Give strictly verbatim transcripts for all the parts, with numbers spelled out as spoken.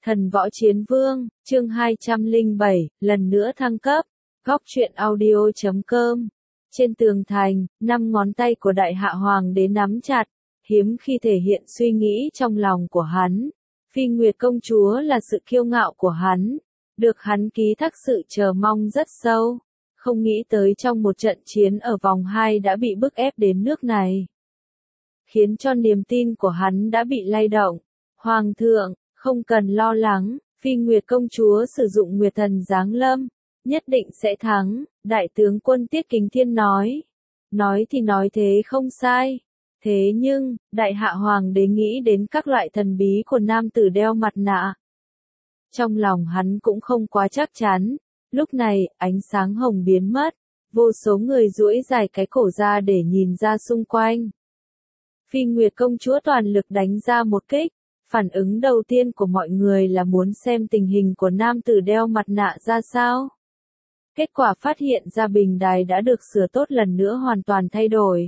Thần Võ Chiến Vương, chương hai trăm lẻ bảy, lần nữa thăng cấp. Góc truyện audio chấm com. Trên tường thành, năm ngón tay của Đại Hạ Hoàng đế nắm chặt, hiếm khi thể hiện suy nghĩ trong lòng của hắn. Phi Nguyệt công chúa là sự kiêu ngạo của hắn, được hắn ký thác sự chờ mong rất sâu. Không nghĩ tới trong một trận chiến ở vòng hai đã bị bức ép đến nước này, khiến cho niềm tin của hắn đã bị lay động. Hoàng thượng, không cần lo lắng, Phi Nguyệt công chúa sử dụng Nguyệt thần giáng lâm, nhất định sẽ thắng, Đại tướng quân Tiết Kính Thiên nói. Nói thì nói thế không sai. Thế nhưng, Đại Hạ Hoàng đế nghĩ đến các loại thần bí của nam tử đeo mặt nạ. Trong lòng hắn cũng không quá chắc chắn. Lúc này, ánh sáng hồng biến mất, vô số người duỗi dài cái cổ ra để nhìn ra xung quanh. Phi Nguyệt công chúa toàn lực đánh ra một kích. Phản ứng đầu tiên của mọi người là muốn xem tình hình của nam tử đeo mặt nạ ra sao. Kết quả phát hiện ra bình đài đã được sửa tốt lần nữa hoàn toàn thay đổi.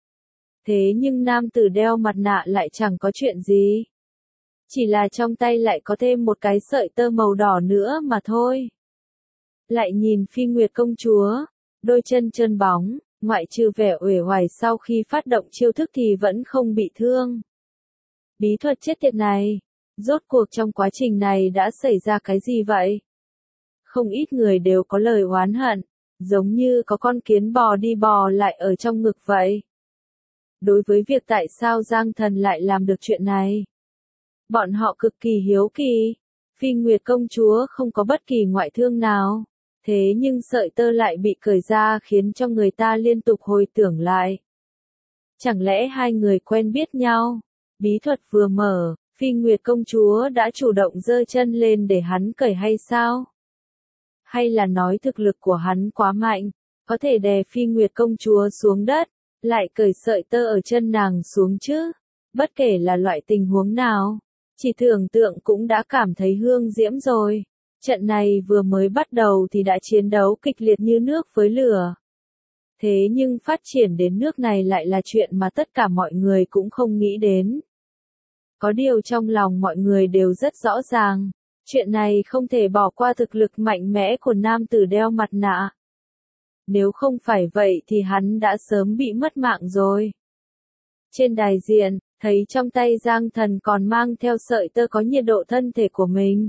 Thế nhưng nam tử đeo mặt nạ lại chẳng có chuyện gì. Chỉ là trong tay lại có thêm một cái sợi tơ màu đỏ nữa mà thôi. Lại nhìn Phi Nguyệt công chúa, đôi chân trơn bóng, ngoại trừ vẻ uể oải sau khi phát động chiêu thức thì vẫn không bị thương. Bí thuật chết tiệt này, rốt cuộc trong quá trình này đã xảy ra cái gì vậy? Không ít người đều có lời oán hận, giống như có con kiến bò đi bò lại ở trong ngực vậy. Đối với việc tại sao Giang Thần lại làm được chuyện này, bọn họ cực kỳ hiếu kỳ. Phi Nguyệt công chúa không có bất kỳ ngoại thương nào, thế nhưng sợi tơ lại bị cởi ra khiến cho người ta liên tục hồi tưởng lại. Chẳng lẽ hai người quen biết nhau? Bí thuật vừa mở, Phi Nguyệt công chúa đã chủ động giơ chân lên để hắn cởi hay sao? Hay là nói thực lực của hắn quá mạnh, có thể đè Phi Nguyệt công chúa xuống đất, lại cởi sợi tơ ở chân nàng xuống chứ? Bất kể là loại tình huống nào, chỉ tưởng tượng cũng đã cảm thấy hương diễm rồi. Trận này vừa mới bắt đầu thì đã chiến đấu kịch liệt như nước với lửa. Thế nhưng phát triển đến nước này lại là chuyện mà tất cả mọi người cũng không nghĩ đến. Có điều trong lòng mọi người đều rất rõ ràng, chuyện này không thể bỏ qua thực lực mạnh mẽ của nam tử đeo mặt nạ. Nếu không phải vậy thì hắn đã sớm bị mất mạng rồi. Trên đài diện, thấy trong tay Giang Thần còn mang theo sợi tơ có nhiệt độ thân thể của mình.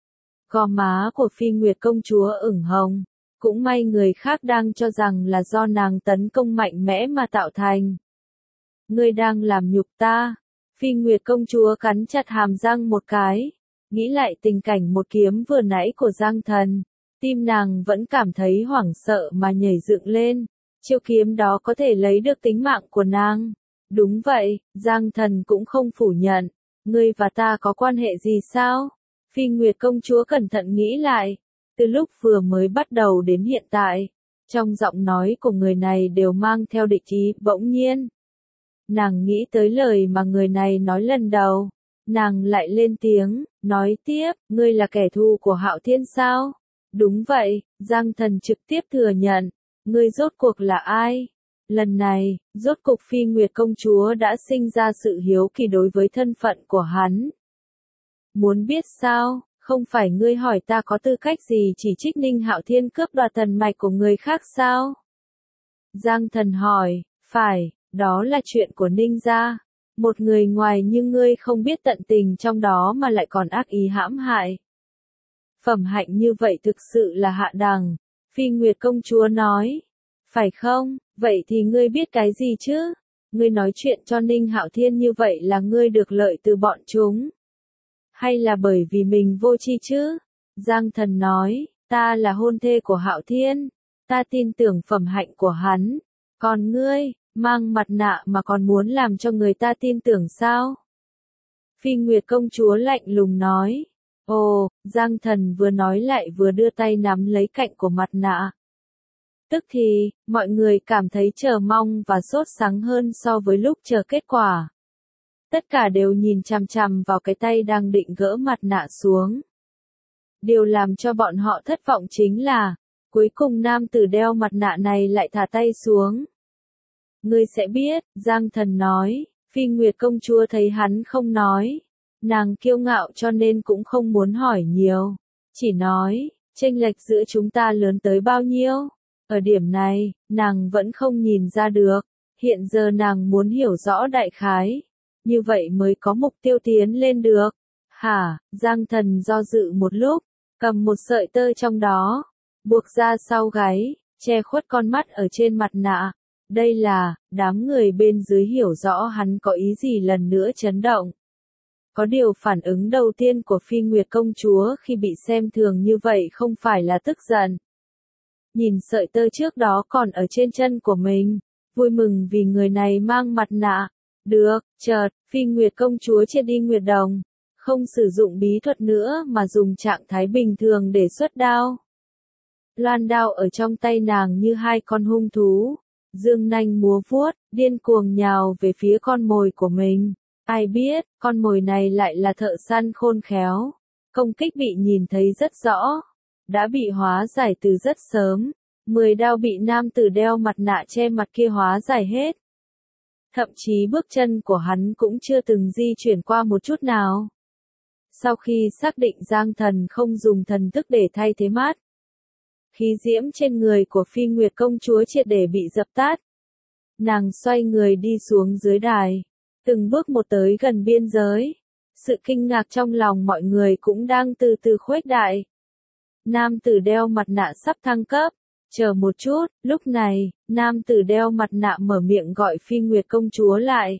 Gò má của Phi Nguyệt công chúa ửng hồng, cũng may người khác đang cho rằng là do nàng tấn công mạnh mẽ mà tạo thành. Ngươi đang làm nhục ta. Phi Nguyệt công chúa cắn chặt hàm răng một cái, nghĩ lại tình cảnh một kiếm vừa nãy của Giang Thần, tim nàng vẫn cảm thấy hoảng sợ mà nhảy dựng lên. Chiêu kiếm đó có thể lấy được tính mạng của nàng. Đúng vậy, Giang Thần cũng không phủ nhận. Ngươi và ta có quan hệ gì sao? Phi Nguyệt công chúa cẩn thận nghĩ lại, từ lúc vừa mới bắt đầu đến hiện tại, trong giọng nói của người này đều mang theo địch ý. Bỗng nhiên, nàng nghĩ tới lời mà người này nói lần đầu, nàng lại lên tiếng, nói tiếp, ngươi là kẻ thù của Hạo Thiên sao? Đúng vậy, Giang Thần trực tiếp thừa nhận, ngươi rốt cuộc là ai? Lần này, rốt cuộc Phi Nguyệt công chúa đã sinh ra sự hiếu kỳ đối với thân phận của hắn. Muốn biết sao? Không phải ngươi hỏi ta có tư cách gì chỉ trích Ninh Hạo Thiên cướp đoạt thần mạch của người khác sao? Giang Thần hỏi, phải, đó là chuyện của Ninh gia. Một người ngoài như ngươi không biết tận tình trong đó mà lại còn ác ý hãm hại. Phẩm hạnh như vậy thực sự là hạ đẳng. Phi Nguyệt công chúa nói, phải không? Vậy thì ngươi biết cái gì chứ? Ngươi nói chuyện cho Ninh Hạo Thiên như vậy là ngươi được lợi từ bọn chúng. Hay là bởi vì mình vô tri chứ? Giang Thần nói, ta là hôn thê của Hạo Thiên, ta tin tưởng phẩm hạnh của hắn. Còn ngươi, mang mặt nạ mà còn muốn làm cho người ta tin tưởng sao? Phi Nguyệt công chúa lạnh lùng nói. Ồ, Giang Thần vừa nói lại vừa đưa tay nắm lấy cạnh của mặt nạ. Tức thì, mọi người cảm thấy chờ mong và sốt sắng hơn so với lúc chờ kết quả. Tất cả đều nhìn chằm chằm vào cái tay đang định gỡ mặt nạ xuống. Điều làm cho bọn họ thất vọng chính là, cuối cùng nam tử đeo mặt nạ này lại thả tay xuống. Ngươi sẽ biết, Giang Thần nói. Phi Nguyệt công chúa thấy hắn không nói, Nàng kiêu ngạo cho nên cũng không muốn hỏi nhiều. Chỉ nói, chênh lệch giữa chúng ta lớn tới bao nhiêu? Ở điểm này, nàng vẫn không nhìn ra được. Hiện giờ nàng muốn hiểu rõ đại khái. Như vậy mới có mục tiêu tiến lên được. Hả, Giang Thần do dự một lúc, cầm một sợi tơ trong đó, buộc ra sau gáy, che khuất con mắt ở trên mặt nạ. Đây là, đám người bên dưới hiểu rõ hắn có ý gì lần nữa chấn động. Có điều phản ứng đầu tiên của Phi Nguyệt công chúa khi bị xem thường như vậy không phải là tức giận. Nhìn sợi tơ trước đó còn ở trên chân của mình, vui mừng vì người này mang mặt nạ. Được, chợt, Phi Nguyệt công chúa chia đi Nguyệt Đồng, không sử dụng bí thuật nữa mà dùng trạng thái bình thường để xuất đao. Loan đao ở trong tay nàng như hai con hung thú, dương nanh múa vuốt, điên cuồng nhào về phía con mồi của mình. Ai biết, con mồi này lại là thợ săn khôn khéo. Công kích bị nhìn thấy rất rõ. Đã bị hóa giải từ rất sớm. Mười đao bị nam tử đeo mặt nạ che mặt kia hóa giải hết. Thậm chí bước chân của hắn cũng chưa từng di chuyển qua một chút nào. Sau khi xác định Giang Thần không dùng thần thức để thay thế mát, khí diễm trên người của Phi Nguyệt công chúa triệt để bị dập tắt. Nàng xoay người đi xuống dưới đài, từng bước một tới gần biên giới. Sự kinh ngạc trong lòng mọi người cũng đang từ từ khuếch đại. Nam tử đeo mặt nạ sắp thăng cấp. Chờ một chút, lúc này, nam tử đeo mặt nạ mở miệng gọi Phi Nguyệt công chúa lại.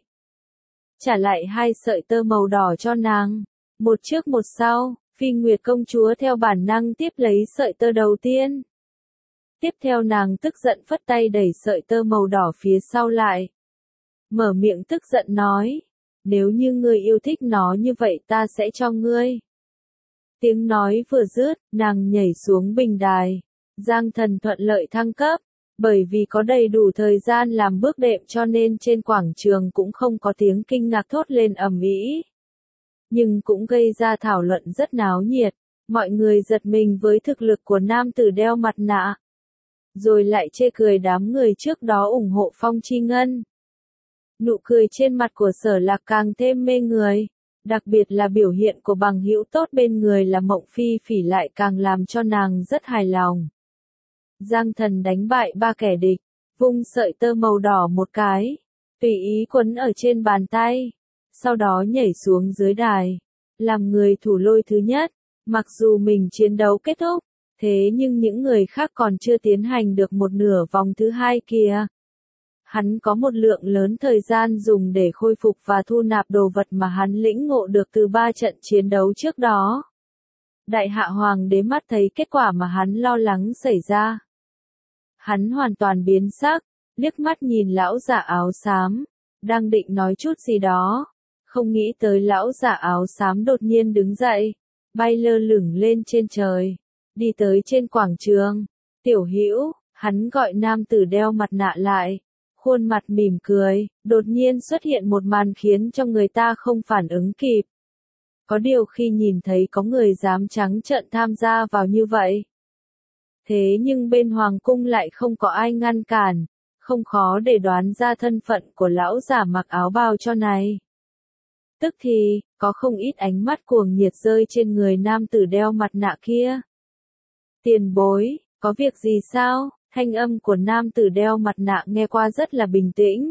Trả lại hai sợi tơ màu đỏ cho nàng. Một trước một sau, Phi Nguyệt công chúa theo bản năng tiếp lấy sợi tơ đầu tiên. Tiếp theo nàng tức giận phất tay đẩy sợi tơ màu đỏ phía sau lại. Mở miệng tức giận nói, nếu như ngươi yêu thích nó như vậy ta sẽ cho ngươi. Tiếng nói vừa dứt, nàng nhảy xuống bình đài. Giang Thần thuận lợi thăng cấp, bởi vì có đầy đủ thời gian làm bước đệm cho nên trên quảng trường cũng không có tiếng kinh ngạc thốt lên ầm ĩ. Nhưng cũng gây ra thảo luận rất náo nhiệt, mọi người giật mình với thực lực của nam tử đeo mặt nạ. Rồi lại chê cười đám người trước đó ủng hộ Phong Chi Ngân. Nụ cười trên mặt của Sở Lạc càng thêm mê người, đặc biệt là biểu hiện của bằng hữu tốt bên người là Mộng Phi Phỉ lại càng làm cho nàng rất hài lòng. Giang Thần đánh bại ba kẻ địch, vung sợi tơ màu đỏ một cái, tùy ý quấn ở trên bàn tay, sau đó nhảy xuống dưới đài, làm người thủ lôi thứ nhất. Mặc dù mình chiến đấu kết thúc, thế nhưng những người khác còn chưa tiến hành được một nửa vòng thứ hai kia. Hắn có một lượng lớn thời gian dùng để khôi phục và thu nạp đồ vật mà hắn lĩnh ngộ được từ ba trận chiến đấu trước đó. Đại hạ hoàng đế mắt thấy kết quả mà hắn lo lắng xảy ra. Hắn hoàn toàn biến sắc, liếc mắt nhìn lão giả áo xám, đang định nói chút gì đó. Không nghĩ tới lão giả áo xám đột nhiên đứng dậy, bay lơ lửng lên trên trời, đi tới trên quảng trường. Tiểu Hữu, hắn gọi nam tử đeo mặt nạ lại, khuôn mặt mỉm cười, đột nhiên xuất hiện một màn khiến cho người ta không phản ứng kịp. Có điều khi nhìn thấy có người dám trắng trợn tham gia vào như vậy. Thế nhưng bên hoàng cung lại không có ai ngăn cản, không khó để đoán ra thân phận của lão giả mặc áo bào cho này. Tức thì, có không ít ánh mắt cuồng nhiệt rơi trên người nam tử đeo mặt nạ kia. Tiền bối, có việc gì sao? Thanh âm của nam tử đeo mặt nạ nghe qua rất là bình tĩnh.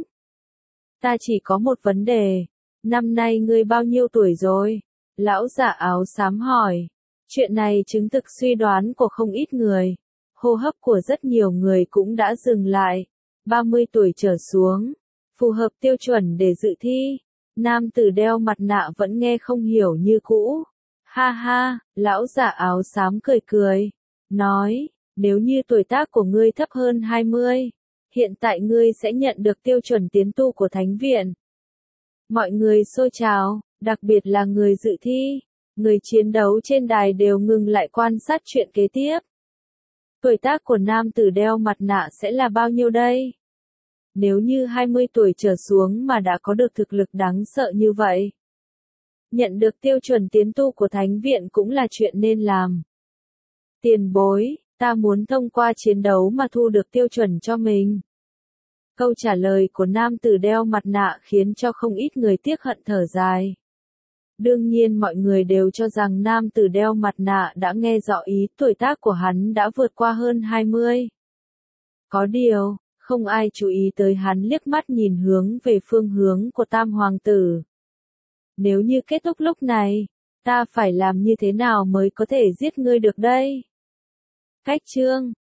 Ta chỉ có một vấn đề. Năm nay ngươi bao nhiêu tuổi rồi? Lão giả áo xám hỏi. Chuyện này chứng thực suy đoán của không ít người. Hô hấp của rất nhiều người cũng đã dừng lại. ba mươi tuổi trở xuống. Phù hợp tiêu chuẩn để dự thi. Nam tử đeo mặt nạ vẫn nghe không hiểu như cũ. Ha ha, lão giả áo xám cười cười. Nói, nếu như tuổi tác của ngươi thấp hơn hai mươi, hiện tại ngươi sẽ nhận được tiêu chuẩn tiến tu của thánh viện. Mọi người xôi trào, đặc biệt là người dự thi, người chiến đấu trên đài đều ngừng lại quan sát chuyện kế tiếp. Tuổi tác của nam tử đeo mặt nạ sẽ là bao nhiêu đây? Nếu như hai mươi tuổi trở xuống mà đã có được thực lực đáng sợ như vậy, nhận được tiêu chuẩn tiến tu của thánh viện cũng là chuyện nên làm. Tiền bối, ta muốn thông qua chiến đấu mà thu được tiêu chuẩn cho mình. Câu trả lời của nam tử đeo mặt nạ khiến cho không ít người tiếc hận thở dài. Đương nhiên mọi người đều cho rằng nam tử đeo mặt nạ đã nghe rõ ý, tuổi tác của hắn đã vượt qua hơn hai mươi. Có điều, không ai chú ý tới hắn liếc mắt nhìn hướng về phương hướng của tam hoàng tử. Nếu như kết thúc lúc này, ta phải làm như thế nào mới có thể giết ngươi được đây? Cách chương